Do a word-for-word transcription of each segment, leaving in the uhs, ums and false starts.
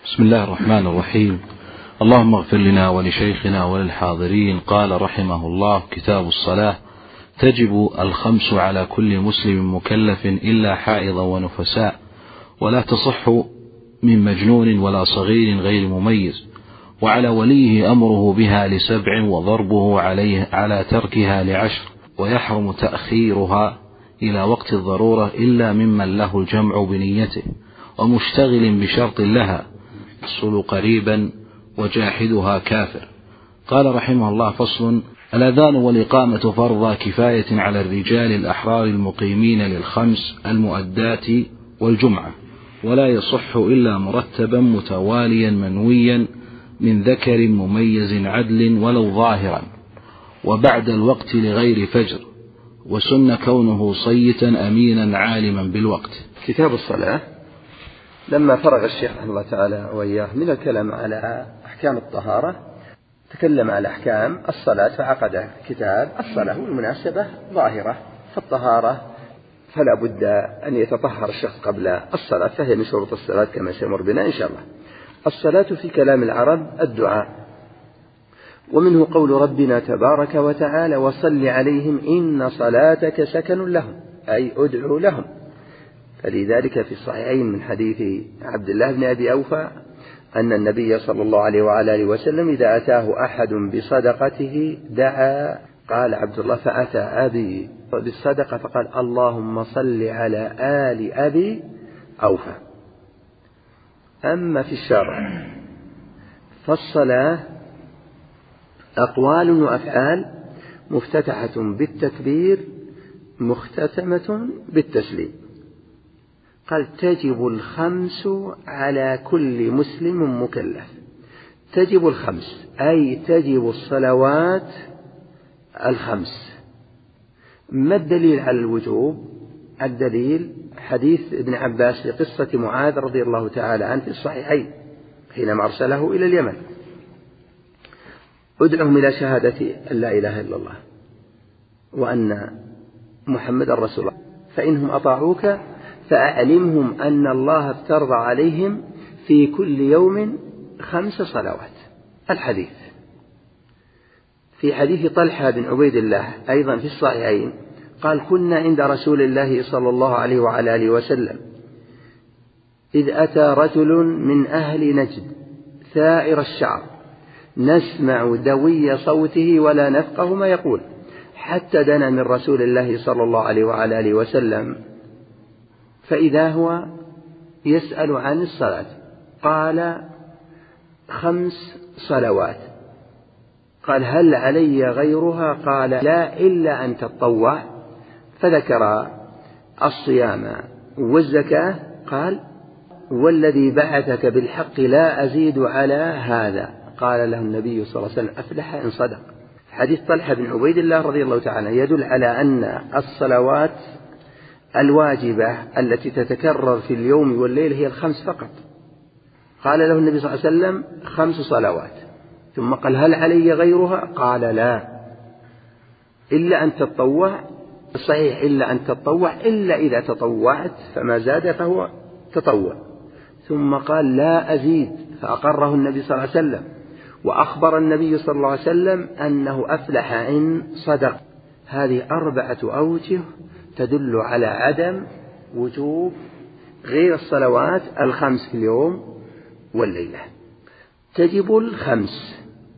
بسم الله الرحمن الرحيم. اللهم اغفر لنا ولشيخنا وللحاضرين. قال رحمه الله: كتاب الصلاة. تجب الخمس على كل مسلم مكلف إلا حائضا ونفساء، ولا تصح من مجنون ولا صغير غير مميز، وعلى وليه أمره بها لسبع وضربه عليه على تركها لعشر، ويحرم تأخيرها إلى وقت الضرورة إلا ممن له الجمع بنيته، ومشتغل بشرط لها يحصل قريبا وجاحدها كافر. قال رحمه الله: فصل. الأذان والإقامة فرض كفاية على الرجال الأحرار المقيمين للخمس المؤدات والجمعة، ولا يصح إلا مرتبا متواليا منويا من ذكر مميز عدل ولو ظاهرا، وبعد الوقت لغير فجر، وسن كونه صيتا أمينا عالما بالوقت. كتاب الصلاة. لما فرغ الشيخ رحمه الله تعالى وإياه من الكلام على أحكام الطهارة، تكلم على أحكام الصلاة فعقد كتاب الصلاة، والمناسبة ظاهرة. فالطهارة فلا بد أن يتطهر الشخص قبل الصلاة، فهي من شروط الصلاة كما سيمر بنا إن شاء الله. الصلاة في كلام العرب الدعاء، ومنه قول ربنا تبارك وتعالى: وصل عليهم إن صلاتك سكن لهم، أي أدعو لهم. فلذلك في الصحيحين من حديث عبد الله بن أبي أوفى أن النبي صلى الله عليه وعلى آله وسلم إذا أتاه أحد بصدقته دعا، قال عبد الله: فأتى أبي بالصدقة فقال: اللهم صل على آل أبي أوفى. أما في الشرع فالصلاة أقوال وأفعال مفتتحة بالتكبير مختتمة بالتسليم. قال: تجب الخمس على كل مسلم مكلف. تجب الخمس أي تجب الصلوات الخمس. ما الدليل على الوجوب؟ الدليل حديث ابن عباس في قصة معاذ رضي الله تعالى عنه في الصحيحين حينما أرسله إلى اليمن: ادعهم إلى شهادة أن لا إله إلا الله وأن محمد رسول الله، فإنهم أطاعوك فأعلمهم أن الله افترض عليهم في كل يوم خمس صلوات. الحديث في حديث طلحة بن عبيد الله أيضا في الصحيحين قال: كنا عند رسول الله صلى الله عليه وعلى آله وسلم إذ أتى رجل من أهل نجد ثائر الشعر نسمع دوي صوته ولا نفقه ما يقول، حتى دنا من رسول الله صلى الله عليه وعلى آله وسلم فإذا هو يسأل عن الصلاة، قال: خمس صلوات. قال: هل علي غيرها؟ قال: لا، إلا أن تطوع. فذكر الصيام والزكاة. قال: والذي بعثك بالحق لا أزيد على هذا. قال له النبي صلى الله عليه وسلم: أفلح إن صدق. حديث طلحة بن عبيد الله رضي الله تعالى يدل على أن الصلوات الواجبة التي تتكرر في اليوم والليل هي الخمس فقط. قال له النبي صلى الله عليه وسلم: خمس صلوات. ثم قال: هل علي غيرها؟ قال: لا، إلا أن تتطوع. صحيح إلا أن تتطوع، إلا إذا تطوعت فما زاد فهو تطوع. ثم قال: لا أزيد، فأقره النبي صلى الله عليه وسلم، وأخبر النبي صلى الله عليه وسلم أنه أفلح إن صدق. هذه أربعة أوجه تدل على عدم وجوب غير الصلوات الخمس في اليوم والليلة. تجب الخمس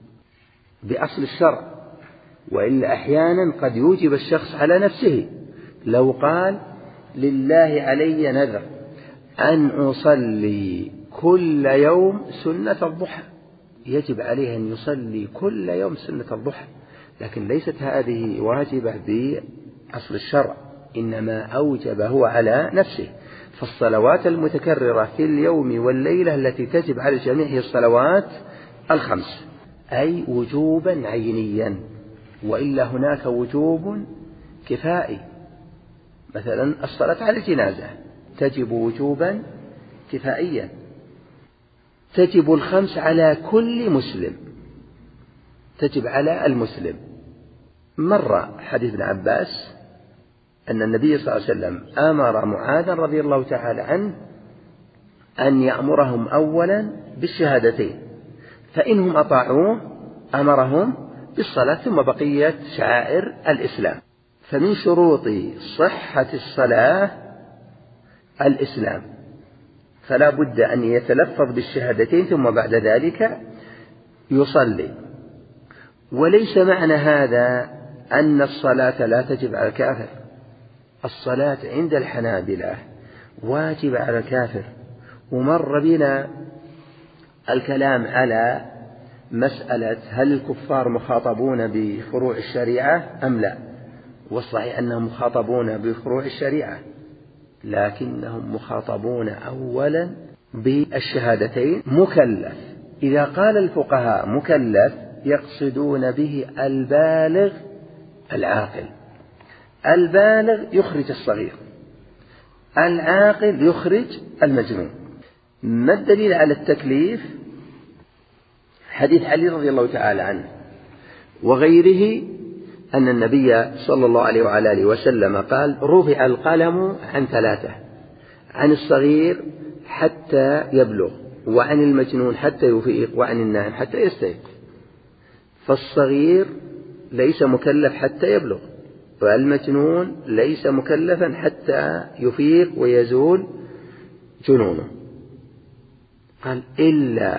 بأصل الشرع، وإلا أحيانا قد يوجب الشخص على نفسه. لو قال: لله علي نذر أن أصلي كل يوم سنة الضحى، يجب عليه أن يصلي كل يوم سنة الضحى، لكن ليست هذه واجبة بأصل الشرع، إنما أوجبه على نفسه. فالصلوات المتكررة في اليوم والليلة التي تجب على الجميع هي الصلوات الخمس، أي وجوبا عينيا. وإلا هناك وجوب كفائي، مثلا الصلاة على الجنازة تجب وجوبا كفائيا. تجب الخمس على كل مسلم، تجب على المسلم. مر حديث ابن عباس أن النبي صلى الله عليه وسلم أمر معاذا رضي الله تعالى عنه أن يأمرهم أولا بالشهادتين، فإنهم أطاعوه أمرهم بالصلاة ثم بقية شعائر الإسلام. فمن شروط صحة الصلاة الإسلام، فلا بد أن يتلفظ بالشهادتين ثم بعد ذلك يصلي. وليس معنى هذا أن الصلاة لا تجب على الكافر. الصلاة عند الحنابلة واجب على الكافر. ومر بنا الكلام على مسألة هل الكفار مخاطبون بفروع الشريعة أم لا، والصحيح أنهم مخاطبون بفروع الشريعة، لكنهم مخاطبون أولا بالشهادتين. مكلف، إذا قال الفقهاء مكلف يقصدون به البالغ العاقل. البالغ يخرج الصغير، العاقل يخرج المجنون. ما الدليل على التكليف؟ حديث علي رضي الله تعالى عنه وغيره أن النبي صلى الله عليه وعلى آله وسلم قال: رفع القلم عن ثلاثة، عن الصغير حتى يبلغ، وعن المجنون حتى يفيق، وعن النائم حتى يستيقظ. فالصغير ليس مكلف حتى يبلغ، والمجنون ليس مكلفا حتى يفيق ويزول جنونه. قال: إلا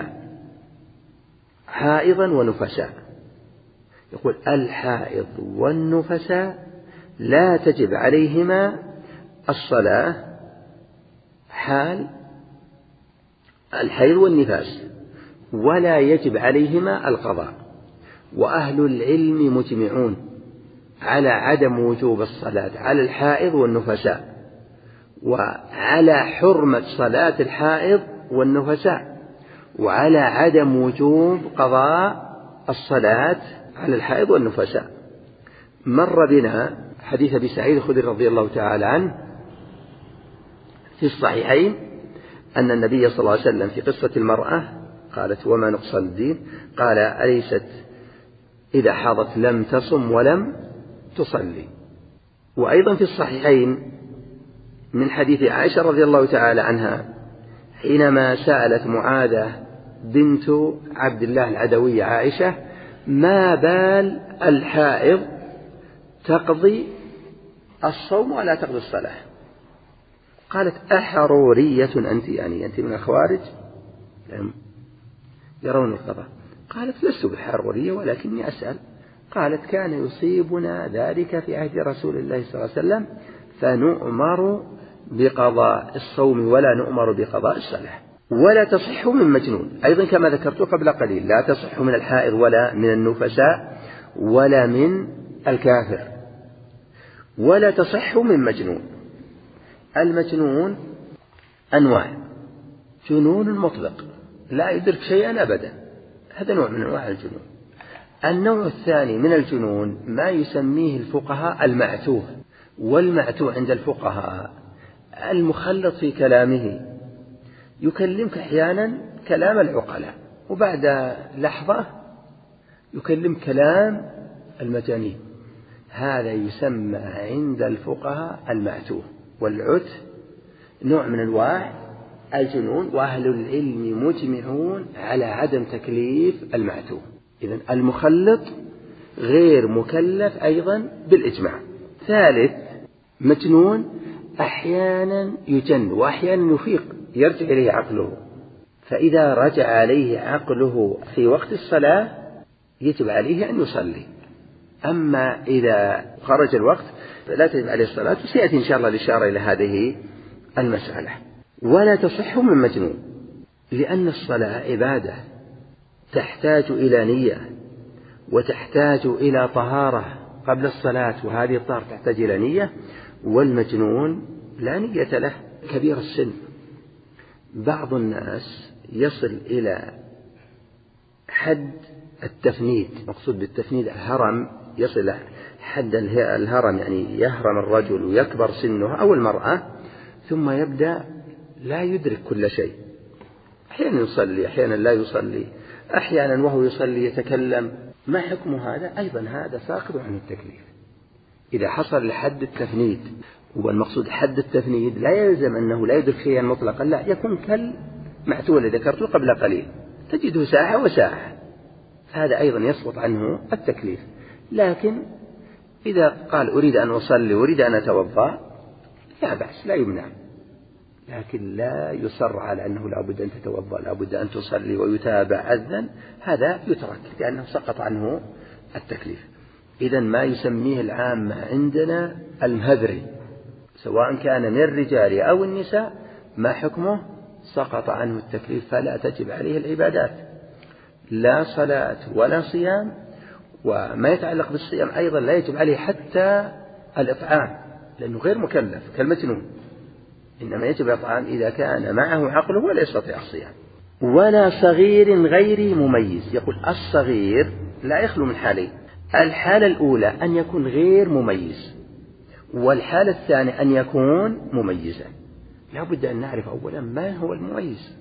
حائضا ونفساء. يقول: الحائض والنفساء لا تجب عليهما الصلاة حال الحيض والنفاس، ولا يجب عليهما القضاء. وأهل العلم مجمعون على عدم وجوب الصلاة على الحائض والنفساء، وعلى حرمة صلاة الحائض والنفساء، وعلى عدم وجوب قضاء الصلاة على الحائض والنفساء. مر بنا حديث أبي سعيد الخدري رضي الله تعالى عنه في الصحيحين أن النبي صلى الله عليه وسلم في قصة المرأة قالت: وما نقصان الدين؟ قال: أليست إذا حاضت لم تصم ولم تصلي. وأيضا في الصحيحين من حديث عائشة رضي الله تعالى عنها حينما سألت معاذة بنت عبد الله العدوية عائشة: ما بال الحائض تقضي الصوم ولا تقضي الصلاة؟ قالت: أحرورية أنت؟ يعني أنت من الخوارج يرون القضاء؟ قالت: لست بالحرورية ولكني أسأل. قالت: كان يصيبنا ذلك في عهد رسول الله صلى الله عليه وسلم فنؤمر بقضاء الصوم ولا نؤمر بقضاء الصلاة. ولا تصح من مجنون، أيضا كما ذكرت قبل قليل، لا تصح من الحائض ولا من النفساء ولا من الكافر، ولا تصح من مجنون. المجنون أنواع: جنون مطلق لا يدرك شيئا أبدا، هذا نوع من أنواع الجنون. النوع الثاني من الجنون ما يسميه الفقهاء المعتوه. والمعتوه عند الفقهاء المخلط في كلامه، يكلمك أحيانا كلام العقلاء وبعد لحظة يكلم كلام المجانين، هذا يسمى عند الفقهاء المعتوه. والعت نوع من أنواع الجنون، وأهل العلم مجمعون على عدم تكليف المعتوه. إذن المخلط غير مكلف أيضا بالإجماع. ثالث: مجنون أحيانا يجن وأحيانا يفيق، يرجع إليه عقله، فإذا رجع عليه عقله في وقت الصلاة يجب عليه أن يصلي. أما إذا خرج الوقت فلا تجب عليه الصلاة، وسيأتي إن شاء الله الإشارة إلى هذه المسألة. ولا تصح من مجنون، لأن الصلاة عبادة تحتاج إلى نية وتحتاج إلى طهارة قبل الصلاة، وهذه الطهارة تحتاج إلى نية. والمجنون لا نية له، كبير السن. بعض الناس يصل إلى حد التفنيد، مقصود بالتفنيد الهرم، يصل إلى حد الهرم، يعني يهرم الرجل ويكبر سنه أو المرأة، ثم يبدأ لا يدرك كل شيء، أحيانا يصلي أحيانا لا يصلي، أحيانا وهو يصلي يتكلم. ما حكم هذا؟ أيضا هذا ساقط عن التكليف إذا حصل لحد التفنيد. والمقصود حد التفنيد لا يلزم أنه لا يدرك شيئا مطلقا، لا، يكون كالمعتول الذي ذكرته قبل قليل، تجده ساعة وساعة، هذا أيضا يسقط عنه التكليف. لكن إذا قال أريد أن أصلي أريد أن أتوضأ لا بأس، لا يمنع، لكن لا يصر على أنه لا بد أن تتوضأ لا بد أن تصلي ويتابع أذن، هذا يترك لأنه سقط عنه التكليف. إذن ما يسميه العامة عندنا المهذري سواء كان من الرجال أو النساء ما حكمه؟ سقط عنه التكليف، فلا تجب عليه العبادات، لا صلاة ولا صيام، وما يتعلق بالصيام أيضا لا يجب عليه حتى الإطعام لأنه غير مكلف كالمجنون، إنما يجب الإطعام إذا كان معه عقله ولا يستطيع الصيام. ولا صغير غير مميز. يقول الصغير لا يخلو من حالين، الحالة الأولى أن يكون غير مميز، والحالة الثانية أن يكون مميزا. لا بد أن نعرف أولا ما هو المميز.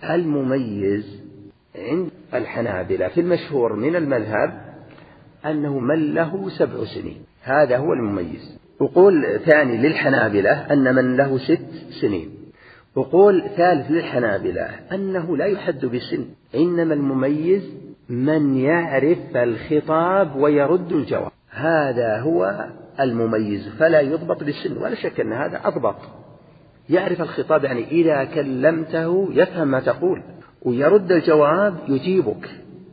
المميز عند الحنابلة في المشهور من المذهب أنه من له سبع سنين، هذا هو المميز. وقول ثاني للحنابلة أن من له ست سنين. وقول ثالث للحنابلة أنه لا يحد بسن، إنما المميز من يعرف الخطاب ويرد الجواب، هذا هو المميز، فلا يضبط بالسن، ولا شك أن هذا أضبط. يعرف الخطاب يعني إذا كلمته يفهم ما تقول ويرد الجواب يجيبك.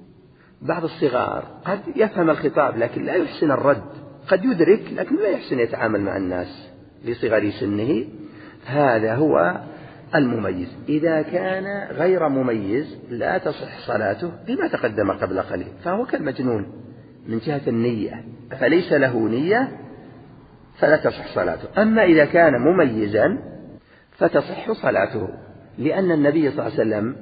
بعض الصغار قد يفهم الخطاب لكن لا يحسن الرد، قد يدرك لكن لا يحسن يتعامل مع الناس لصغر سنه، هذا هو المميز. إذا كان غير مميز لا تصح صلاته بما تقدم قبل قليل، فهو كالمجنون من جهة النية، فليس له نية فلا تصح صلاته. أما إذا كان مميزا فتصح صلاته، لأن النبي صلى الله عليه وسلم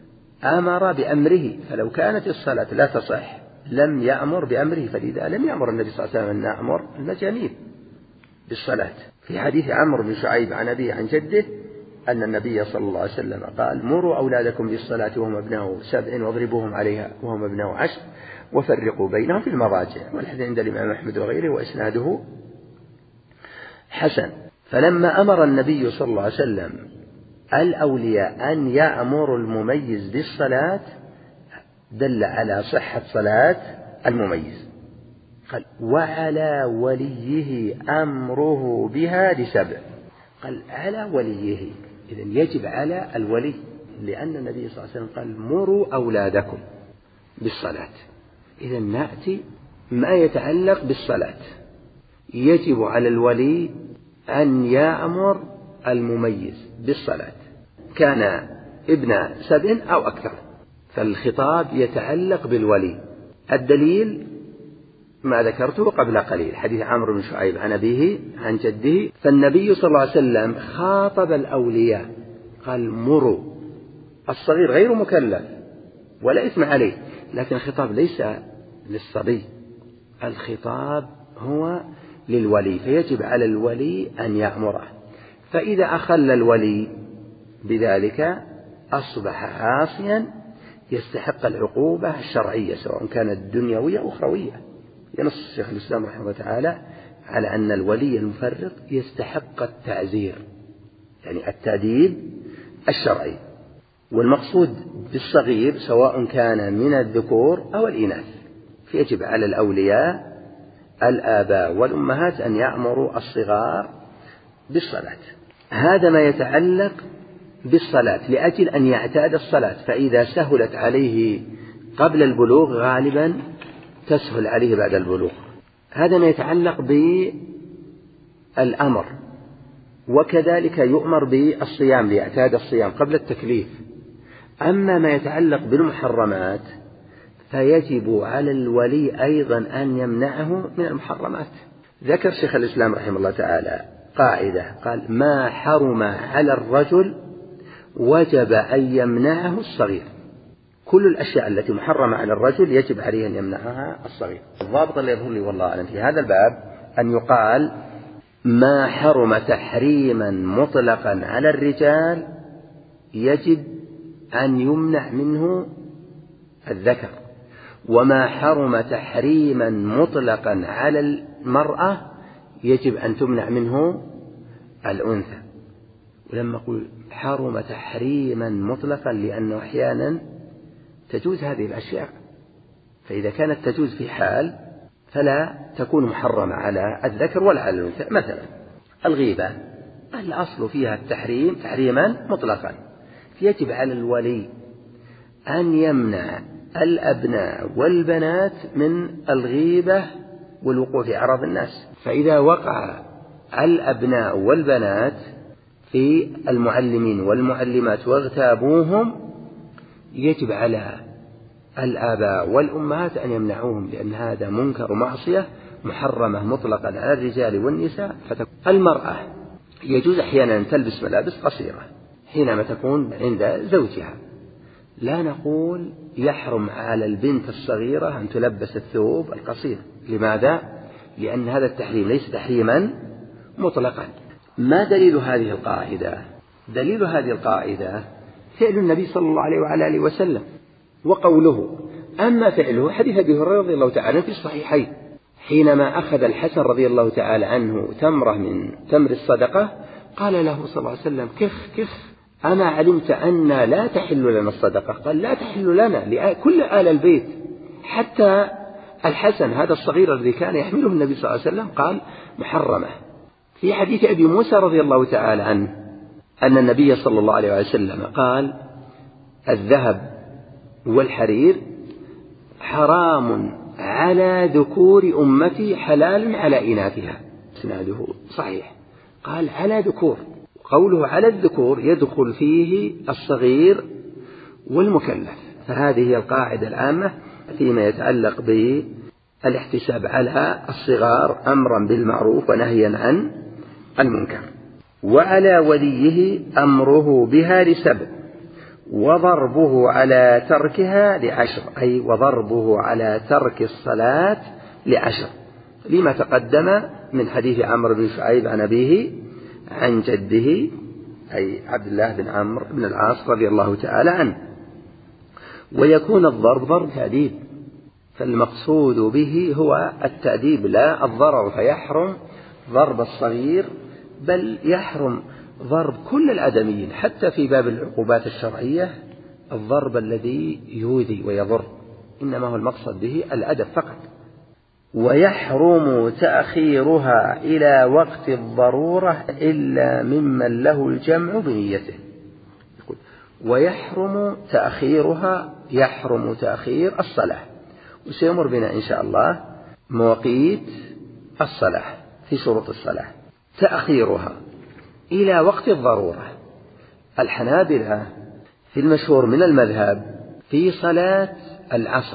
أمر بأمره، فلو كانت الصلاة لا تصح لم يأمر بأمره، فلذا لم يأمر النبي صلى الله عليه وسلم أن نأمر المجانين بالصلاة. في حديث عمرو بن شعيب عن أبيه عن جده أن النبي صلى الله عليه وسلم قال: مروا أولادكم بالصلاة وهم أبناء سبع واضربوهم عليها وهم أبناء عشر وفرقوا بينهم في المضاجع. والحديث عند الإمام أحمد وغيره وإسناده حسن. فلما أمر النبي صلى الله عليه وسلم الأولياء أن يأمروا المميز بالصلاة دل على صحة صلاة المميز. قال: وعلى وليه أمره بها لسبع. قال على وليه، إذن يجب على الولي، لأن النبي صلى الله عليه وسلم قال: مروا أولادكم بالصلاة. إذن نأتي ما يتعلق بالصلاة، يجب على الولي أن يأمر المميز بالصلاة، كان ابن سبع أو أكثر، فالخطاب يتعلق بالولي. الدليل ما ذكرته قبل قليل، حديث عمرو بن شعيب عن أبيه عن جده. فالنبي صلى الله عليه وسلم خاطب الأولياء قال: مروا. الصغير غير مكلف ولا إثم عليه، لكن الخطاب ليس للصبي، الخطاب هو للولي، فيجب على الولي أن يأمره. فإذا أخل الولي بذلك أصبح عاصيا يستحق العقوبة الشرعية سواء كانت دنيوية أو أخروية. ينص شيخ الإسلام رحمه الله تعالى على أن الولي المفرط يستحق التعزير، يعني التأديب الشرعي. والمقصود بالصغير سواء كان من الذكور أو الإناث، فيجب على الأولياء الآباء والأمهات أن يأمروا الصغار بالصلاة. هذا ما يتعلق بالصلاة لأجل أن يعتاد الصلاة، فإذا سهلت عليه قبل البلوغ غالبا تسهل عليه بعد البلوغ. هذا ما يتعلق بالأمر. وكذلك يؤمر بالصيام ليعتاد الصيام قبل التكليف. أما ما يتعلق بالمحرمات فيجب على الولي أيضا أن يمنعه من المحرمات. ذكر شيخ الإسلام رحمه الله تعالى قاعدة، قال: ما حرم على الرجل وجب أن يمنعه الصغير. كل الأشياء التي محرمة على الرجل يجب عليه أن يمنعها الصغير. الضابط اللي يظهر لي والله أعلم في هذا الباب أن يقال: ما حرم تحريما مطلقا على الرجال يجب أن يمنع منه الذكر، وما حرم تحريما مطلقا على المرأة يجب أن تمنع منه الأنثى. ولما أقول حرم تحريما مطلقا لأنه أحيانا تجوز هذه الأشياء، فإذا كانت تجوز في حال فلا تكون محرمة على الذكر ولا على الأنثى. مثلا الغيبة الأصل فيها التحريم تحريما مطلقا، يجب على الولي أن يمنع الأبناء والبنات من الغيبة والوقوع في أعراض الناس. فإذا وقع الأبناء والبنات في المعلمين والمعلمات واغتابوهم يجب على الآباء والأمهات أن يمنعوهم، لأن هذا منكر ومعصية محرمة مطلقا على الرجال والنساء. المرأة يجوز أحيانا أن تلبس ملابس قصيرة حينما تكون عند زوجها، لا نقول يحرم على البنت الصغيرة أن تلبس الثوب القصير. لماذا؟ لأن هذا التحريم ليس تحريما مطلقا. ما دليل هذه القاعدة؟ دليل هذه القاعدة فعل النبي صلى الله عليه وعلى آله وسلم وقوله. أما فعله حديث أبي هريرة رضي الله تعالى في الصحيحين حينما أخذ الحسن رضي الله تعالى عنه تمرة من تمر الصدقة قال له صلى الله عليه وسلم كخ كخ أما علمت أن لا تحل لنا الصدقة؟ قال لا تحل لنا لكل آل البيت حتى الحسن هذا الصغير الذي كان يحمله النبي صلى الله عليه وسلم قال محرمة. في حديث أبي موسى رضي الله تعالى عنه أن النبي صلى الله عليه وسلم قال الذهب والحرير حرام على ذكور أمتي حلال على إناثها. اسناده صحيح. قال على ذكور، قوله على الذكور يدخل فيه الصغير والمكلف. فهذه هي القاعدة العامة فيما يتعلق بالاحتساب على الصغار أمرا بالمعروف ونهيا عن المنكر. وعلى وليه أمره بها لسبب وضربه على تركها لعشر، أي وضربه على ترك الصلاة لعشر، لما تقدم من حديث عمرو بن شعيب عن أبيه عن جده أي عبد الله بن عمرو بن العاص رضي الله تعالى عنه. ويكون الضرب ضرب تأديب، فالمقصود به هو التأديب لا الضرر، فيحرم ضرب الصغير بل يحرم ضرب كل الآدميين حتى في باب العقوبات الشرعية الضرب الذي يؤذي ويضر، إنما هو المقصد به الأدب فقط. ويحرم تأخيرها إلى وقت الضرورة إلا ممن له الجمع بنيته. ويحرم تأخيرها، يحرم تأخير الصلاة، وسيمر بنا إن شاء الله مواقيت الصلاة في شروط الصلاة. تأخيرها إلى وقت الضرورة، الحنابلة في المشهور من المذهب في صلاة العصر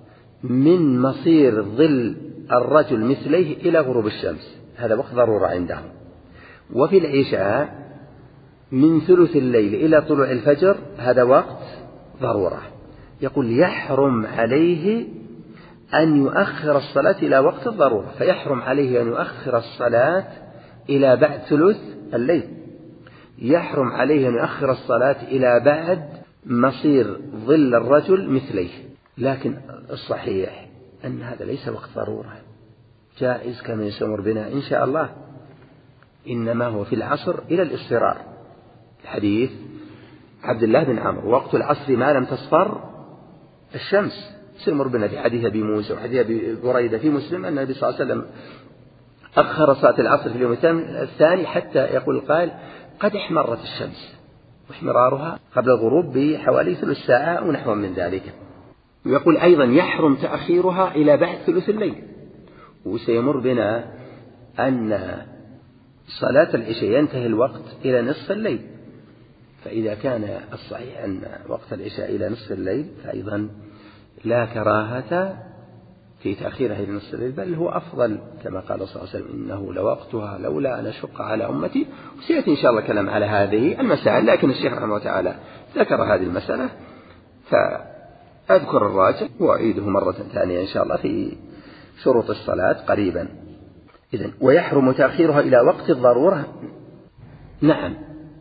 من مصير ظل الرجل مثليه إلى غروب الشمس، هذا وقت ضرورة عندهم. وفي العشاء من ثلث الليل إلى طلوع الفجر، هذا وقت ضرورة. يقول يحرم عليه أن يؤخر الصلاة إلى وقت الضرورة، فيحرم عليه أن يؤخر الصلاة إلى بعد ثلث الليل، يحرم عليه أن يؤخر الصلاة إلى بعد مصير ظل الرجل مثليه. لكن الصحيح أن هذا ليس وقت ضرورة، جائز كما يسمر بنا إن شاء الله، إنما هو في العصر إلى الإصفرار. الحديث عبد الله بن عمرو وقت العصر ما لم تصفر الشمس، سمر بنا في حديث أبي موسى وحديث أبي بريدة في مسلم أن النبي صلى الله عليه وسلم أخر صلاة العصر في اليوم الثاني حتى يقول القائل قد احمرت الشمس، واحمرارها قبل الغروب بحوالي ثلث ساعة أو نحو من ذلك. ويقول أيضا يحرم تأخيرها إلى بعد ثلث الليل. وسيمر بنا أن صلاة العشاء ينتهي الوقت إلى نصف الليل، فإذا كان الصحيح أن وقت العشاء إلى نصف الليل فأيضا لا كراهة في تأخيرها إلى نصف الليل، بل هو أفضل كما قال صلى الله عليه وسلم إنه لوقتها لولا أن أشق على أمتي. وسيأتي إن شاء الله كلام على هذه المسائل، لكن الشيخ رحمه الله تعالى ذكر هذه المسألة فأذكر الراجع وأعيده مرة ثانية إن شاء الله في شروط الصلاة قريبا. إذن ويحرم تأخيرها إلى وقت الضرورة، نعم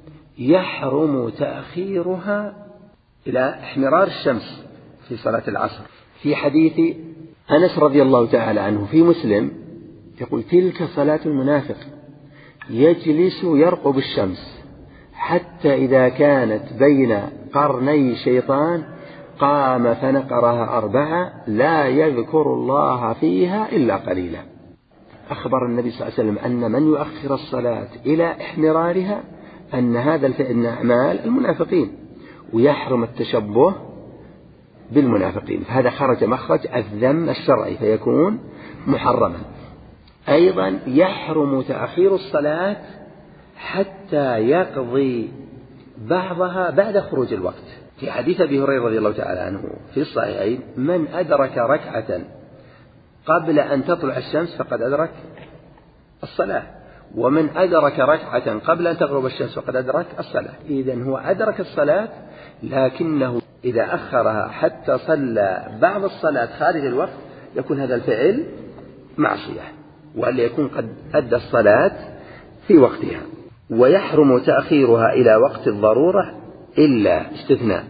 يحرم تأخيرها إلى احمرار الشمس في صلاة العصر. في حديث أنس رضي الله تعالى عنه في مسلم يقول تلك صلاة المنافق يجلس يرقب الشمس حتى إذا كانت بين قرني شيطان قام فنقرها أربعة لا يذكر الله فيها إلا قليلا. أخبر النبي صلى الله عليه وسلم أن من يؤخر الصلاة إلى احمرارها أن هذا الفعل من أعمال المنافقين، ويحرم التشبه بالمنافقين، فهذا خرج مخرج الذم الشرعي فيكون محرما. أيضا يحرم تأخير الصلاة حتى يقضي بعضها بعد خروج الوقت، في حديث أبي هريرة رضي الله تعالى عنه في الصحيحين: من أدرك ركعة قبل أن تطلع الشمس فقد أدرك الصلاة، ومن أدرك ركعة قبل أن تغرب الشمس فقد أدرك الصلاة. إذن هو أدرك الصلاة، لكنه إذا أخرها حتى صلى بعض الصلاة خارج الوقت يكون هذا الفعل معصية، وألا يكون قد أدى الصلاة في وقتها. ويحرم تأخيرها إلى وقت الضرورة إلا استثناء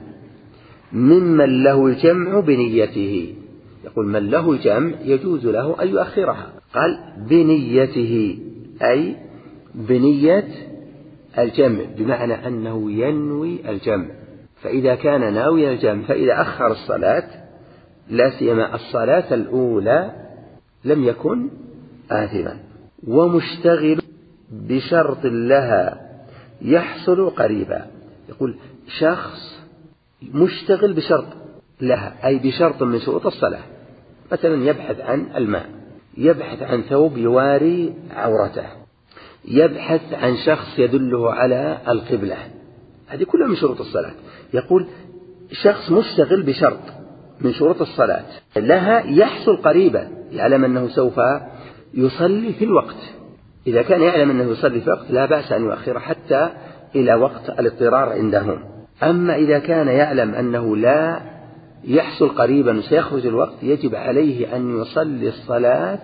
ممن له الجمع بنيته. يقول من له الجمع يجوز له أن يؤخرها، قال بنيته أي بنية الجمع، بمعنى أنه ينوي الجمع، فإذا كان ناوي الجمع فإذا أخر الصلاة لا سيما الصلاة الأولى لم يكن آثما. ومشتغل بشرط لها يحصل قريبا. يقول شخص مشتغل بشرط لها أي بشرط من شروط الصلاة، مثلا يبحث عن الماء، يبحث عن ثوب يواري عورته، يبحث عن شخص يدله على القبلة، هذه كلها من شروط الصلاة. يقول شخص مشتغل بشرط من شروط الصلاة لها يحصل قريبا، يعلم أنه سوف يصلي في الوقت. إذا كان يعلم أنه يصلي في الوقت لا بأس أن يؤخر حتى إلى وقت الاضطرار عندهم. أما إذا كان يعلم أنه لا يحصل قريبا وسيخرج الوقت يجب عليه أن يصلي الصلاة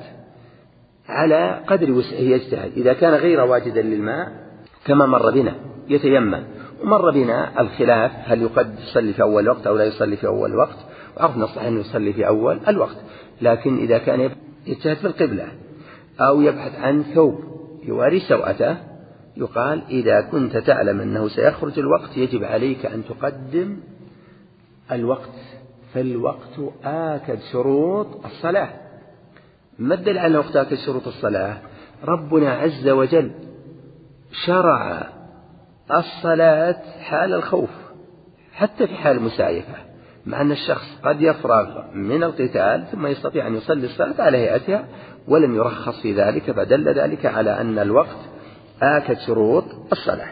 على قدر وسعه يجتهد. إذا كان غير واجدا للماء كما مر بنا يتيمم، ومر بنا الخلاف هل يقد يصلي في أول وقت أو لا يصلي في أول وقت، وعرفنا الصحيح أنه يصلي في أول الوقت. لكن إذا كان يجتهد في القبلة أو يبحث عن ثوب يواري سوءته يقال إذا كنت تعلم أنه سيخرج الوقت يجب عليك أن تقدم الوقت، فالوقت آكد شروط الصلاة. ما الدليل على وقت آكد شروط الصلاة؟ ربنا عز وجل شرع الصلاة حال الخوف حتى في حال المسايفة، مع أن الشخص قد يفرغ من القتال ثم يستطيع أن يصلي الصلاة على هيئتها ولم يرخص في ذلك، فدل ذلك على أن الوقت آكد شروط الصلاة.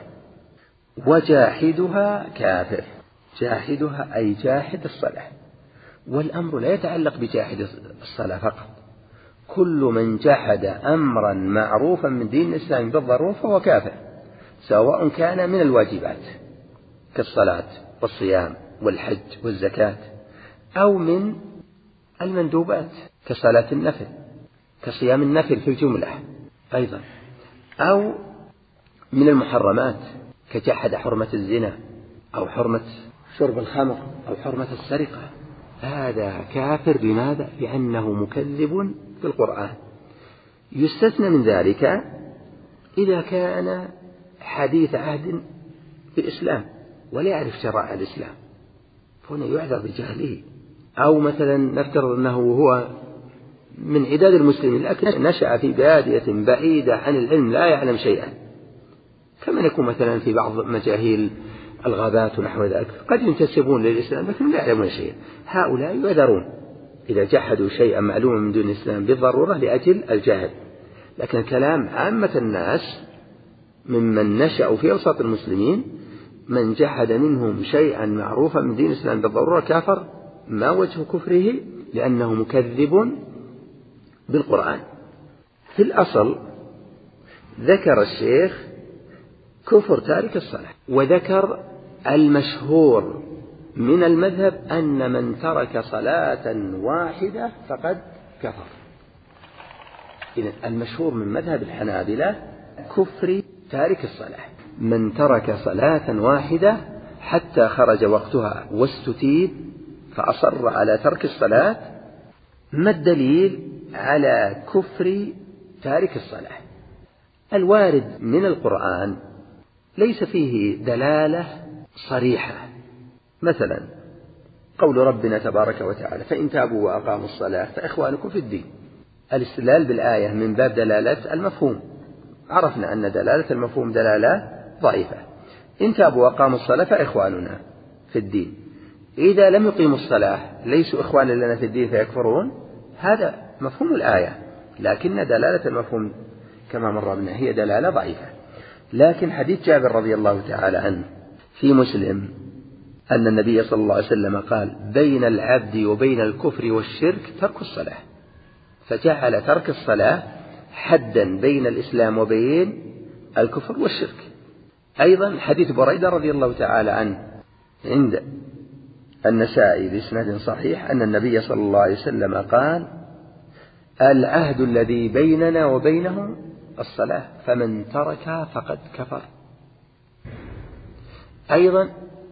وجاحدها كافر، جاحدها أي جاحد الصلاة، والأمر لا يتعلق بجاحد الصلاة فقط، كل من جحد أمرا معروفا من دين الإسلام بالضرورة فهو كافر، سواء كان من الواجبات كالصلاة والصيام والحج والزكاة، أو من المندوبات كصلاة النفل كصيام النفل في الجملة أيضا، أو من المحرمات كجحد حرمة الزنا أو حرمة شرب الخمر أو حرمة السرقة، هذا كافر. لماذا؟ لأنه مكذب بالقرآن. يستثنى من ذلك إذا كان حديث عهد بالإسلام ولا يعرف شرائع الإسلام فهنا يعذر بجهله، أو مثلا نفترض أنه هو من عداد المسلمين لكن نشأ في بادية بعيدة عن العلم لا يعلم شيئا، كما يكون مثلا في بعض مجاهيل الغابات ونحو ذلك قد ينتسبون للإسلام لكن لا يعلمون شيئا، هؤلاء يعذرون إذا جحدوا شيئا معلوما من دون الإسلام بالضرورة لأجل الجهل. لكن كلام عامة الناس ممن نشأوا في أوساط المسلمين من جحد منهم شيئا معروفا من دين الإسلام بالضرورة كافر، ما وجه كفره؟ لأنه مكذب بالقرآن. في الأصل ذكر الشيخ كفر تارك الصلاة، وذكر المشهور من المذهب أن من ترك صلاة واحدة فقد كفر. إذن المشهور من مذهب الحنابلة كفر تارك الصلاة، من ترك صلاة واحدة حتى خرج وقتها واستتيب فأصر على ترك الصلاة. ما الدليل على كفر تارك الصلاة؟ الوارد من القرآن ليس فيه دلالة صريحة، مثلا قول ربنا تبارك وتعالى فإن تابوا وأقاموا الصلاة فإخوانكم في الدين. الاستدلال بالآية من باب دلالة المفهوم، عرفنا أن دلالة المفهوم دلالة ضعيفة. إن تابوا وأقاموا الصلاة فإخواننا في الدين، إذا لم يقيموا الصلاة ليسوا إخوانا لنا في الدين فيكفرون، هذا مفهوم الآية، لكن دلالة المفهوم كما مر بنا هي دلالة ضعيفة. لكن حديث جابر رضي الله تعالى عنه في مسلم أن النبي صلى الله عليه وسلم قال بين العبد وبين الكفر والشرك ترك الصلاة، فجعل ترك الصلاة حدا بين الإسلام وبين الكفر والشرك. أيضا حديث بريدة رضي الله تعالى عنه عند النسائي بإسناد صحيح أن النبي صلى الله عليه وسلم قال العهد الذي بيننا وبينهم الصلاة فمن تركها فقد كفر. أيضا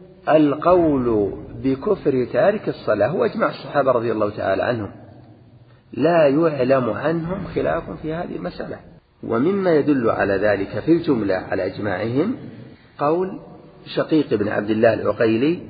القول بكفر تارك الصلاة هو إجماع الصحابة رضي الله تعالى عنهم، لا يعلم عنهم خلاف في هذه المسألة. ومما يدل على ذلك في الجملة على إجماعهم قول شقيق بن عبد الله العقيلي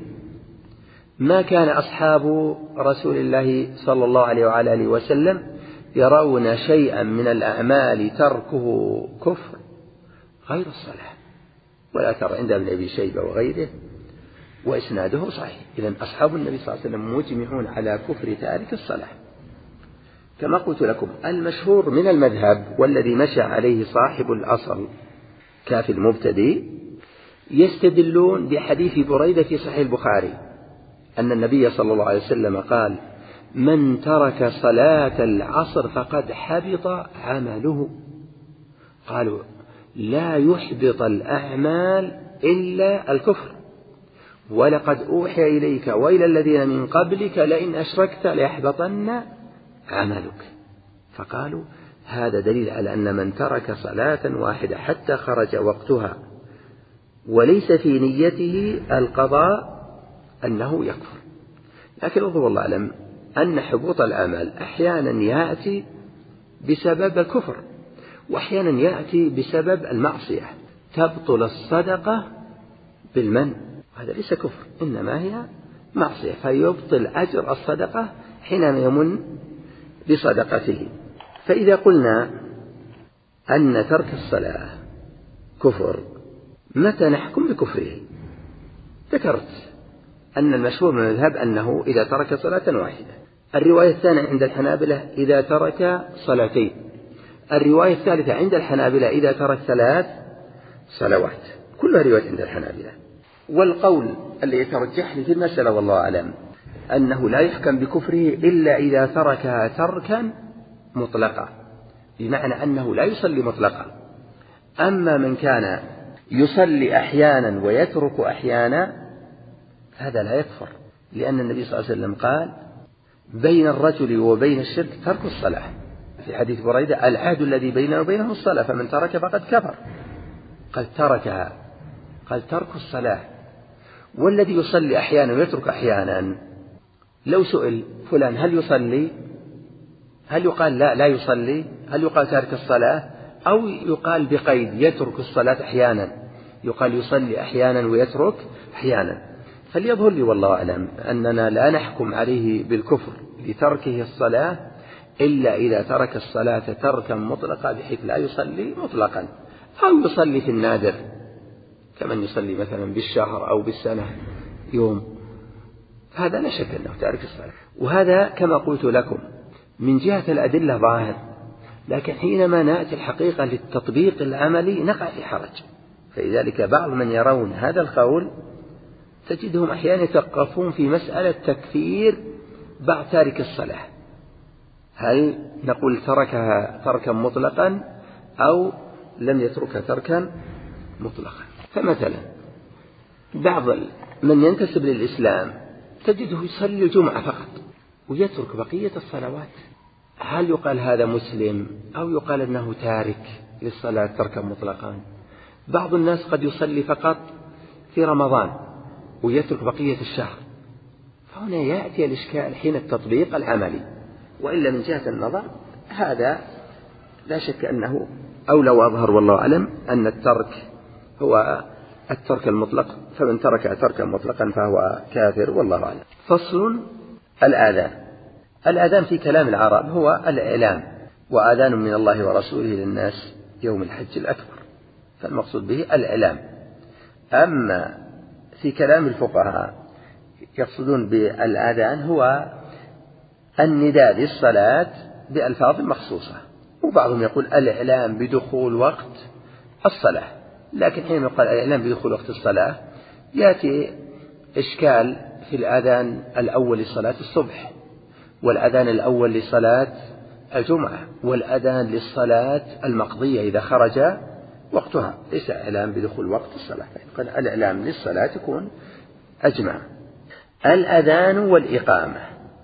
ما كان أصحاب رسول الله صلى الله عليه وعلى آله وسلم يرون شيئا من الأعمال تركه كفر غير الصلاة، ولا ترى عند ابن أبي شيبة وغيره وإسناده صحيح. إذن أصحاب النبي صلى الله عليه وسلم مجمعون على كفر تارك الصلاة. كما قلت لكم المشهور من المذهب والذي مشى عليه صاحب الأصل كافي المبتدئ يستدلون بحديث بريدة في صحيح البخاري أن النبي صلى الله عليه وسلم قال من ترك صلاة العصر فقد حبط عمله. قالوا لا يحبط الأعمال إلا الكفر، ولقد أوحي إليك وإلى الذين من قبلك لئن أشركت ليحبطن عملك. فقالوا هذا دليل على أن من ترك صلاة واحدة حتى خرج وقتها وليس في نيته القضاء أنه يكفر. لكن الله والله أعلم أن حبوط الأعمال أحيانا يأتي بسبب الكفر وأحيانا يأتي بسبب المعصية. تبطل الصدقة بالمن، هذا ليس كفر إنما هي معصية، فيبطل أجر الصدقة حينما يمن بصدقته. فإذا قلنا أن ترك الصلاة كفر متى نحكم بكفره؟ ذكرت أن المشهور من المذهب أنه إذا ترك صلاة واحدة. الرواية الثانية عند الحنابلة إذا ترك صلاتين. الرواية الثالثة عند الحنابلة إذا ترك ثلاث صلوات. كلها رواية عند الحنابلة. والقول الذي يترجح لي في المسألة والله أعلم أنه لا يحكم بكفره إلا إذا تركها تركا مطلقا، بمعنى أنه لا يصلي مطلقا. أما من كان يصلي أحيانا ويترك أحيانا هذا لا يكفر، لأن النبي صلى الله عليه وسلم قال بين الرجل وبين الشرك ترك الصلاة. في حديث بريدة العهد الذي بيننا وبينهم الصلاة فمن ترك فقد كفر. قال تركها، قال ترك الصلاة. والذي يصلي أحيانا ويترك أحيانا لو سئل فلان هل يصلي، هل يقال لا لا يصلي، هل يقال تارك الصلاة، أو يقال بقيد يترك الصلاة أحيانا، يقال يصلي أحيانا ويترك أحيانا. فليظهر لي والله أعلم أننا لا نحكم عليه بالكفر لتركه الصلاة إلا إذا ترك الصلاة تركا مطلقا بحيث لا يصلي مطلقا، أو يصلي في النادر كمن يصلي مثلا بالشهر أو بالسنة يوم، هذا لا شك أنه تارك الصلاة. وهذا كما قلت لكم من جهة الأدلة ظاهر، لكن حينما نأتي الحقيقة للتطبيق العملي نقع في حرج. فلذلك بعض من يرون هذا القول تجدهم أحيانا يتوقفون في مسألة تكفير بعد تارك الصلاة، هل نقول تركها تركا مطلقا أو لم يتركها تركا مطلقا. فمثلا بعض من ينتسب للإسلام تجده يصلي الجمعة فقط ويترك بقية الصلوات، هل يقال هذا مسلم أو يقال أنه تارك للصلاة تركا مطلقا؟ بعض الناس قد يصلي فقط في رمضان ويترك بقية الشهر، فهنا يأتي الإشكال حين التطبيق العملي. وإلا من جهة النظر هذا لا شك أنه أو لو أظهر والله أعلم أن الترك هو الترك المطلق، فمن ترك تركا مطلقا فهو كافر والله أعلم. فصل: الآذان. الآذان في كلام العرب هو الإعلام، وآذان من الله ورسوله للناس يوم الحج الأكبر، فالمقصود به الإعلام. أما في كلام الفقهاء يقصدون بالآذان هو النداء للصلاة بألفاظ مخصوصة، وبعضهم يقول الإعلام بدخول وقت الصلاة، لكن حين يقال الإعلام بدخول وقت الصلاة يأتي إشكال في الآذان الأول لصلاة الصبح، والأذان الأول لصلاة الجمعة، والأذان للصلاة المقضية إذا خرج وقتها، ليس إعلام بدخول وقت الصلاة، فإن الإعلام للصلاة يكون أجمع. الأذان والإقامة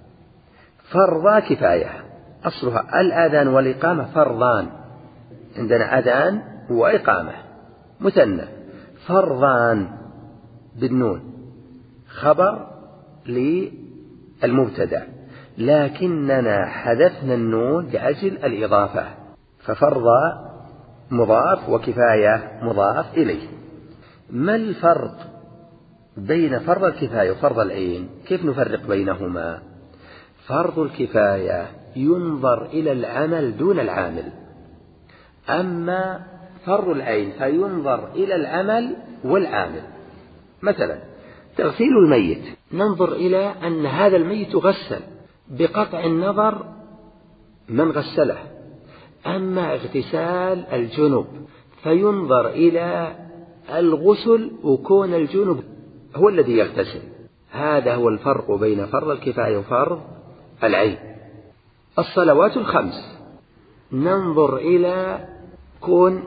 فرضا كفاية، أصلها الأذان والإقامة فرضان، عندنا أذان وإقامة مثنى، فرضان بالنون خبر للمبتدأ، لكننا حذفنا النون لأجل الإضافة، ففرض مضاف وكفاية مضاف إليه. ما الفرق بين فرض الكفاية وفرض العين؟ كيف نفرق بينهما؟ فرض الكفاية ينظر إلى العمل دون العامل، أما فرض العين فينظر إلى العمل والعامل. مثلا تغسيل الميت ننظر إلى أن هذا الميت غسل بقطع النظر من غسله، أما اغتسال الجنب فينظر إلى الغسل وكون الجنب هو الذي يغتسل. هذا هو الفرق بين فرض الكفاية وفرض العين. الصلوات الخمس ننظر إلى كون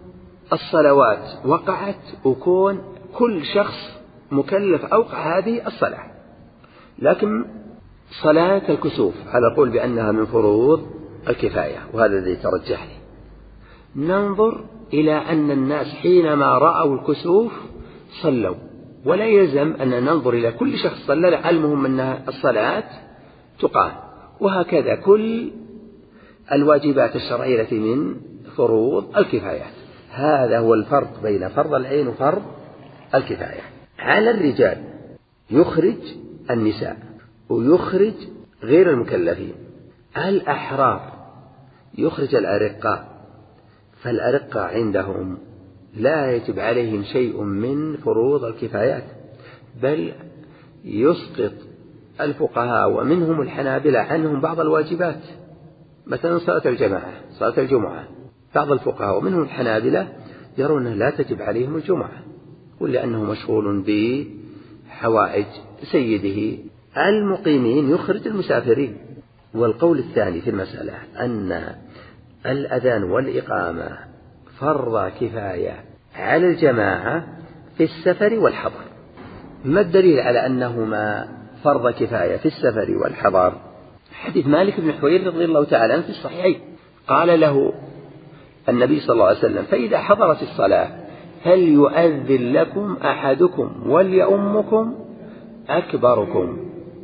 الصلوات وقعت وكون كل شخص مكلف أوقع هذه الصلاة، لكن صلاة الكسوف على قول بأنها من فروض الكفاية، وهذا الذي ترجح لي. ننظر إلى أن الناس حينما رأوا الكسوف صلوا، ولا يلزم أن ننظر إلى كل شخص صلى، المهم أن الصلاة تقام، وهكذا كل الواجبات الشرعية التي من فروض الكفايات. هذا هو الفرق بين فرض العين وفرض الكفاية. على الرجال يخرج النساء ويخرج غير المكلفين. الأحرار يخرج الأرقاء، فالأرقاء عندهم لا يجب عليهم شيء من فروض الكفايات، بل يسقط الفقهاء ومنهم الحنابلة عنهم بعض الواجبات، مثلا صلاة الجماعة، صلاة الجمعة، بعض الفقهاء ومنهم الحنابلة يرون لا تجب عليهم الجمعة، ولأنه مشغول بحوائج سيده. المقيمين يخرج المسافرين. والقول الثاني في المسألة أن الأذان والإقامة فرض كفاية على الجماعة في السفر والحضر. ما الدليل على أنهما فرض كفاية في السفر والحضر؟ حديث مالك بن حوير رضي الله تعالى عنه في الصحيحين، قال له النبي صلى الله عليه وسلم: فإذا حضرت الصلاة فليؤذن لكم أحدكم وليؤمكم أكبركم.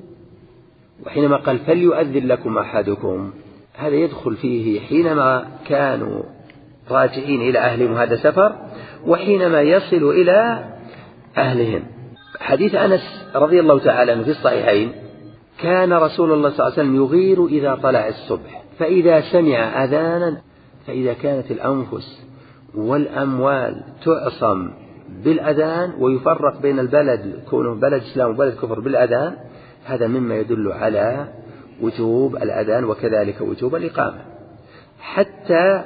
وحينما قال فليؤذن لكم أحدكم، هذا يدخل فيه حينما كانوا راجعين إلى أهلهم، هذا سفر، وحينما يصلوا إلى أهلهم. حديث أنس رضي الله تعالى عنه في الصحيحين: كان رسول الله صلى الله عليه وسلم يغير إذا طلع الصبح، فإذا سمع أذانا، فإذا كانت الأنفس والأموال تعصم بالأذان ويفرق بين البلد كونه بلد إسلام وبلد كفر بالأذان، هذا مما يدل على وجوب الأذان وكذلك وجوب الإقامة. حتى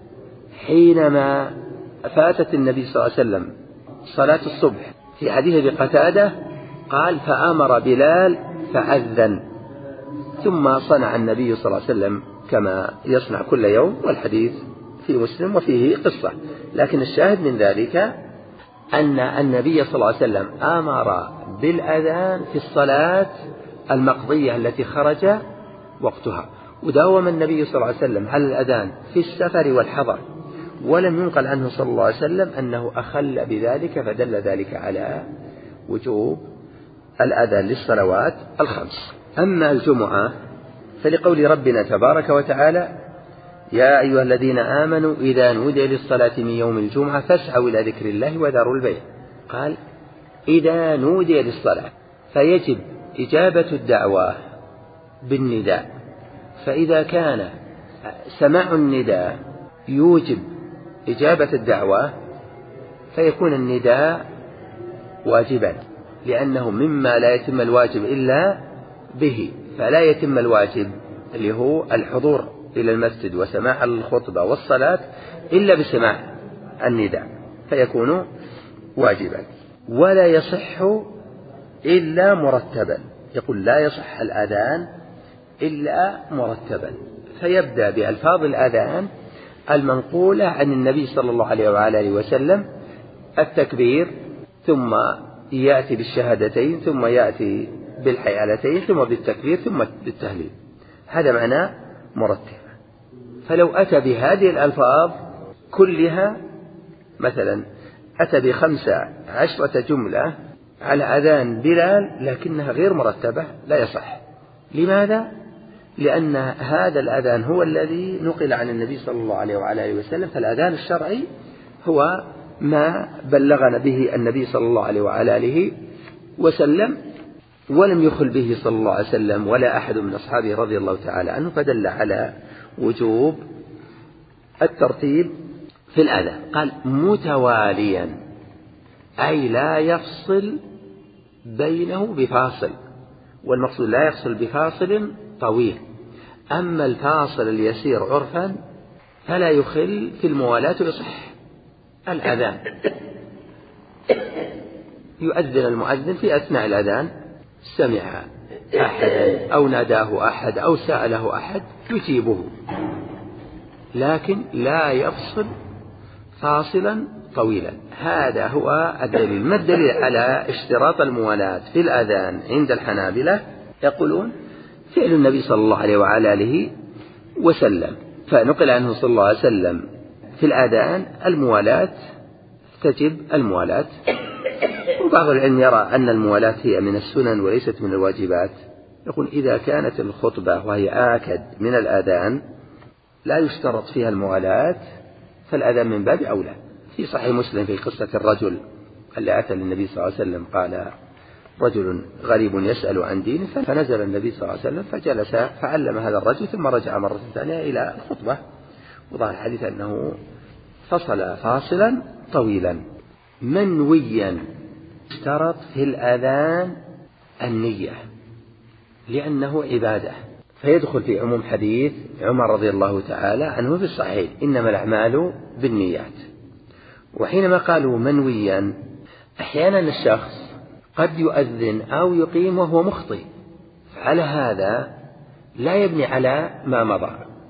حينما فاتت النبي صلى الله عليه وسلم صلاة الصبح في حديث بقتادة قال: فأمر بلال فأذن، ثم صنع النبي صلى الله عليه وسلم كما يصنع كل يوم، والحديث في مسلم وفيه قصة. لكن الشاهد من ذلك أن النبي صلى الله عليه وسلم أمر بالأذان في الصلاة المقضية التي خرج وقتها، وداوم النبي صلى الله عليه وسلم على الأذان في السفر والحضر، ولم ينقل عنه صلى الله عليه وسلم أنه أخل بذلك، فدل ذلك على وجوب الأذان للصلوات الخمس. أما الجمعة فلقول ربنا تبارك وتعالى: يا أيها الذين آمنوا إذا نودي للصلاة من يوم الجمعة فاسعوا إلى ذكر الله وذروا البيع. قال إذا نودي للصلاة، فيجب إجابة الدعوة بالنداء، فإذا كان سماع النداء يوجب إجابة الدعوة فيكون النداء واجبا، لأنه مما لا يتم الواجب إلا به، فلا يتم الواجب اللي هو الحضور إلى المسجد وسماع الخطبة والصلاة إلا بسماع النداء فيكون واجبا. ولا يصح إلا مرتبا، يقول لا يصح الأذان إلا مرتبا، فيبدأ بألفاظ الأذان المنقولة عن النبي صلى الله عليه وآله وسلم، التكبير ثم يأتي بالشهادتين ثم يأتي بالحيالتين ثم بالتكبير ثم بالتهليل، هذا معناه مرتبا. فلو أتى بهذه الألفاظ كلها، مثلا أتى بخمسة عشرة جملة على أذان بلال لكنها غير مرتبة، لا يصح. لماذا؟ لأن هذا الأذان هو الذي نقل عن النبي صلى الله عليه وآله وسلم، فالأذان الشرعي هو ما بلغنا به النبي صلى الله عليه وآله وسلم، ولم يخل به صلى الله عليه وسلم ولا أحد من أصحابه رضي الله تعالى عنه، فدل على وجوب الترتيب في الأذان. قال متواليا، أي لا يفصل بينه بفاصل، والمقصود لا يفصل بفاصل طويل. أما الفاصل اليسير عرفا فلا يخل في الموالاة ويصح الأذان. يؤذن المؤذن في أثناء الأذان، سمع أحدا أو ناداه أحد أو سأله أحد يجيبه، لكن لا يفصل فاصلا طويلا. هذا هو الدليل. ما الدليل على اشتراط الموالاة في الأذان عند الحنابلة؟ يقولون فعل النبي صلى الله عليه وآله وسلم، فنقل عنه صلى الله عليه وسلم في الأذان الموالاة، تجب الموالاة. وبعض العلم يرى أن الموالاة هي من السنن وليست من الواجبات، يقول إذا كانت الخطبة وهي آكد من الأذان لا يشترط فيها الموالاة فالأذان من باب أولى. في صحيح مسلم في قصة الرجل اللي أتى للنبي صلى الله عليه وسلم، قال رجل غريب يسأل عن دينه، فنزل النبي صلى الله عليه وسلم فجلس فعلم هذا الرجل ثم رجع مرة ثانية إلى الخطبة. وظهر الحديث أنه فصل فاصلا طويلا. منويا، اشترط في الأذان النية لأنه عبادة، فيدخل في عموم حديث عمر رضي الله تعالى عنه في الصحيح إنما الأعمال بالنيات. وحينما قالوا منويا، أحيانا الشخص قد يؤذن أو يقيم وهو مخطئ، على هذا لا يبني على ما مضى.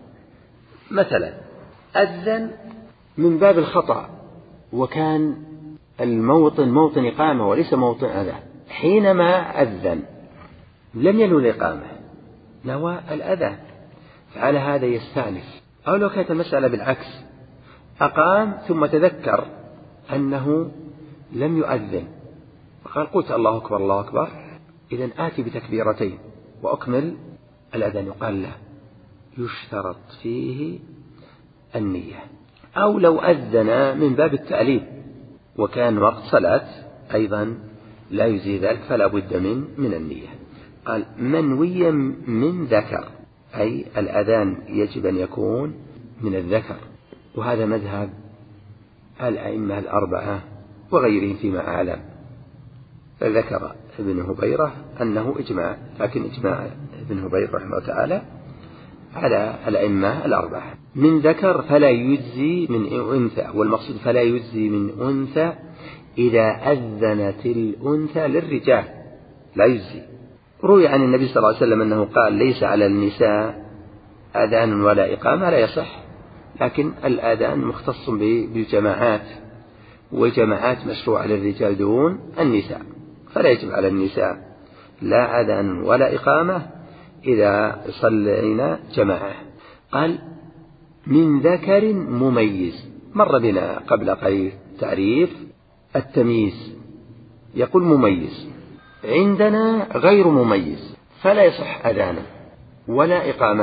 مثلا أذن من باب الخطأ وكان الموطن موطن إقامة وليس موطن أذان، حينما أذن لم ينوي الإقامة، نوى الأذان، فعلى هذا يستأنف. أو لو كانت المسألة بالعكس، أقام ثم تذكر أنه لم يؤذن فقال قلت الله أكبر الله أكبر، إذن آتي بتكبيرتين وأكمل الأذان، يقال لا، يشترط فيه النية. أو لو أذن من باب التعليم وكان وقت صلاة أيضا لا يجزي ذلك، فلا بد من من النية. قال منويا من ذكر، أي الأذان يجب أن يكون من الذكر، وهذا مذهب الأئمة الأربعة وغيرهم فيما أعلم. فذكر ابن هبيرة أنه إجماع، لكن إجماع ابن هبيرة رحمه الله تعالى على الأئمة الأربعة. من ذكر فلا يجزي من أنثى، والمقصود فلا يجزي من أنثى إذا أذنت الأنثى للرجال لا يجزي. روي عن النبي صلى الله عليه وسلم أنه قال ليس على النساء أذان ولا إقامة، لا يصح، لكن الأذان مختص بالجماعات، وجماعات مشروعة للرجال دون النساء، فلا يجب على النساء لا أذان ولا إقامة إذا صلينا جماعة. قال من ذكر مميز، مر بنا قبل قليل تعريف التمييز، يقول مميز، عندنا غير مميز فلا يصح أذانه ولا إقامته،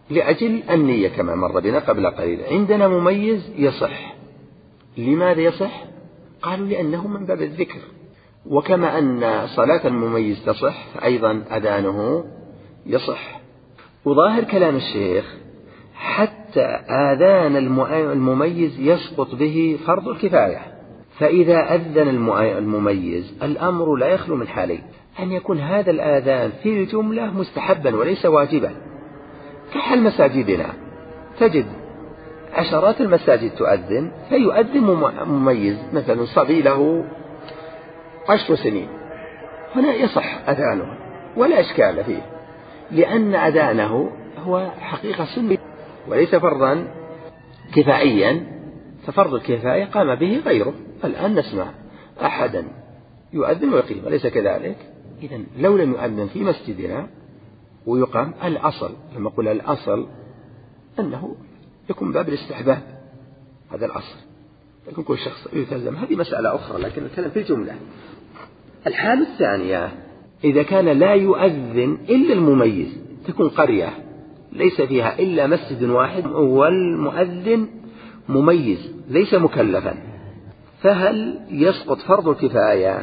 لأجل النية كما مر بنا قبل قليل. عندنا مميز يصح. لماذا يصح؟ قالوا لأنه من باب الذكر، وكما أن صلاة المميز تصح فأيضا أذانه يصح. وظاهر كلام الشيخ حتى آذان المميز يسقط به فرض الكفاية، فإذا أذن المميز الأمر لا يخلو من حالين: أن يكون هذا الآذان في الجملة مستحبا وليس واجبا، كحال مساجدنا تجد عشرات المساجد تؤذن، فيؤذن مميز مثلا صبي له عشر سنين، هنا يصح أذانه ولا إشكال فيه، لأن أذانه هو حقيقة سنة وليس فرضا كفائيا، ففرض الكفاية قام به غيره. الآن نسمع أحدا يؤذن ويقيم، أليس كذلك؟ إذن لو لم يؤذن في مسجدنا ويقام، الأصل لما أقول الأصل أنه يكون باب الاستحباب، هذا الأصل، يكون كل شخص يلتزم، هذه مسألة أخرى، لكن نتكلم في الجملة. الحالة الثانية إذا كان لا يؤذن إلا المميز، تكون قرية ليس فيها إلا مسجد واحد والمؤذن مميز ليس مكلفا، فهل يسقط فرض الكفاية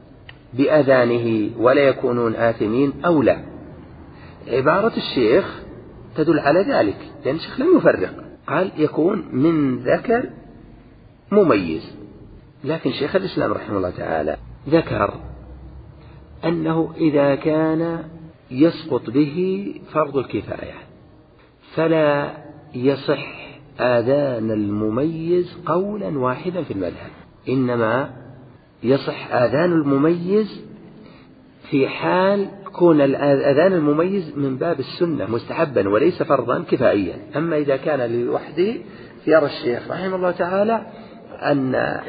بأذانه ولا يكونون آثمين أو لا؟ عبارة الشيخ تدل على ذلك، لأن الشيخ لم يفرق، قال يكون من ذكر مميز. لكن شيخ الإسلام رحمه الله تعالى ذكر أنه إذا كان يسقط به فرض الكفاية فلا يصح آذان المميز قولا واحدا في المذهب، إنما يصح آذان المميز في حال كون الآذان المميز من باب السنة مستحبا وليس فرضا كفائيا. أما إذا كان لوحده فيرى الشيخ رحمه الله تعالى أن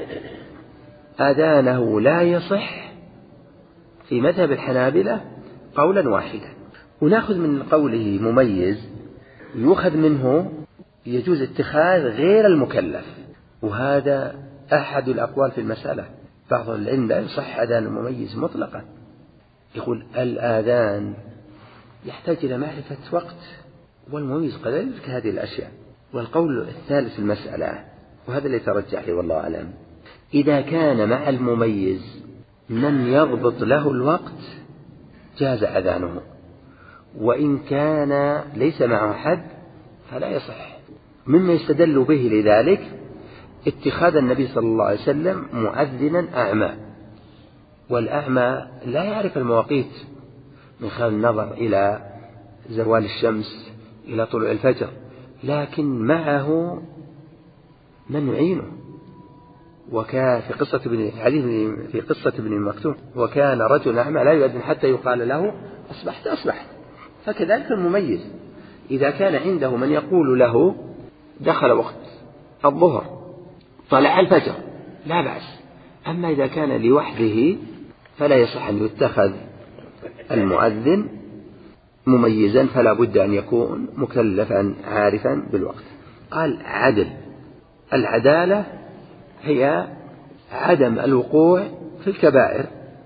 آذانه لا يصح في مذهب الحنابلة قولا واحدا. ونأخذ من قوله مميز يؤخذ منه يجوز اتخاذ غير المكلف، وهذا أحد الأقوال في المسألة. بعض العلم لا يصح آذان المميز مطلقا، يقول الآذان يحتاج إلى معرفة وقت، والمميز قد لا يدرك هذه الأشياء. والقول الثالث في المسألة، وهذا اللي ترجح لي والله أعلم، إذا كان مع المميز من يضبط له الوقت جاز أذانه، وإن كان ليس معه حد فلا يصح. مما يستدل به لذلك اتخاذ النبي صلى الله عليه وسلم مؤذنا أعمى، والأعمى لا يعرف المواقيت من خلال النظر إلى زوال الشمس إلى طلوع الفجر، لكن معه من يعينه. وكان في قصة ابن حديث في قصة ابن مكتوم، وكان رجل أعمى لا يؤذن حتى يقال له أصبحت أصبحت. فكذلك المميز إذا كان عنده من يقول له دخل وقت الظهر طلع الفجر لا بأس. أما إذا كان لوحده فلا يصح أن يتخذ المؤذن مميزا، فلا بد أن يكون مكلفا عارفا بالوقت. قال عدل. العدالة هي عدم الوقوع في الكبائر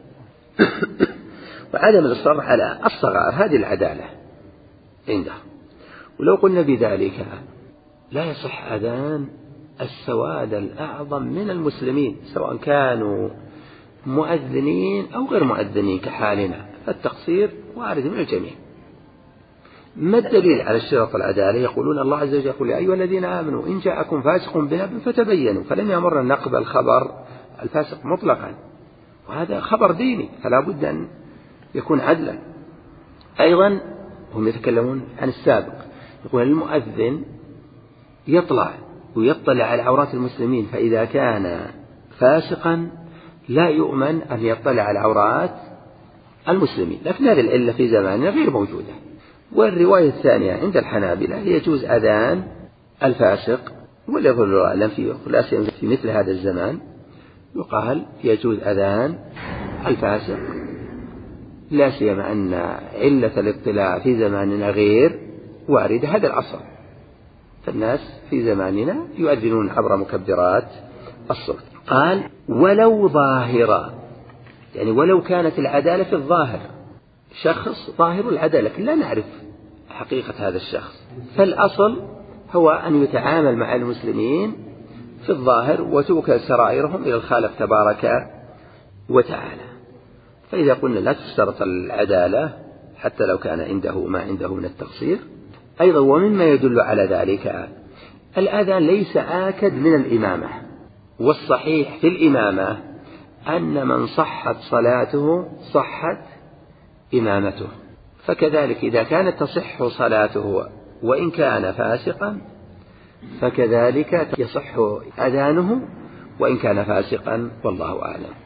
وعدم الإصرار على الصغائر، هذه العدالة عنده. ولو قلنا بذلك لا يصح أذان السواد الأعظم من المسلمين سواء كانوا مؤذنين أو غير مؤذنين كحالنا، فالتقصير وارد من الجميع. ما الدليل على اشتراط العدالة؟ يقولون الله عز وجل يقول يا أيها الذين آمنوا إن جاءكم فاسق بنبأ فتبينوا، فلم يأمرنا أن نقبل خبر الفاسق مطلقا، وهذا خبر ديني فلا بد أن يكون عدلا. أيضا هم يتكلمون عن السابق، يقول المؤذن يطلع ويطلع على عورات المسلمين، فإذا كان فاسقا لا يؤمن أن يطلع على عورات المسلمين، لكن هذه العلة في زماننا غير موجودة. والرواية الثانية عند الحنابلة يجوز أذان الفاسق، واليظل أعلم في خلاصة في مثل هذا الزمان يقال يجوز أذان الفاسق، لا سيما أن علة الاطلاع في زماننا غير واردة، هذا الأصل. فالناس في زماننا يؤذنون عبر مكبرات الصوت. قال ولو ظاهرا، يعني ولو كانت العدالة في الظاهر، شخص ظاهر العدالة لكن لا نعرف حقيقة هذا الشخص. فالأصل هو أن يتعامل مع المسلمين في الظاهر وتوكل سرائرهم إلى الخالق تبارك وتعالى. فإذا قلنا لا تشترط العدالة حتى لو كان عنده ما عنده من التقصير. أيضا ومما يدل على ذلك الأذان ليس آكد من الإمامة، والصحيح في الإمامة أن من صحت صلاته صحت إمامته، فكذلك إذا كانت تصح صلاته وإن كان فاسقا فكذلك يصح أذانه وإن كان فاسقا، والله أعلم.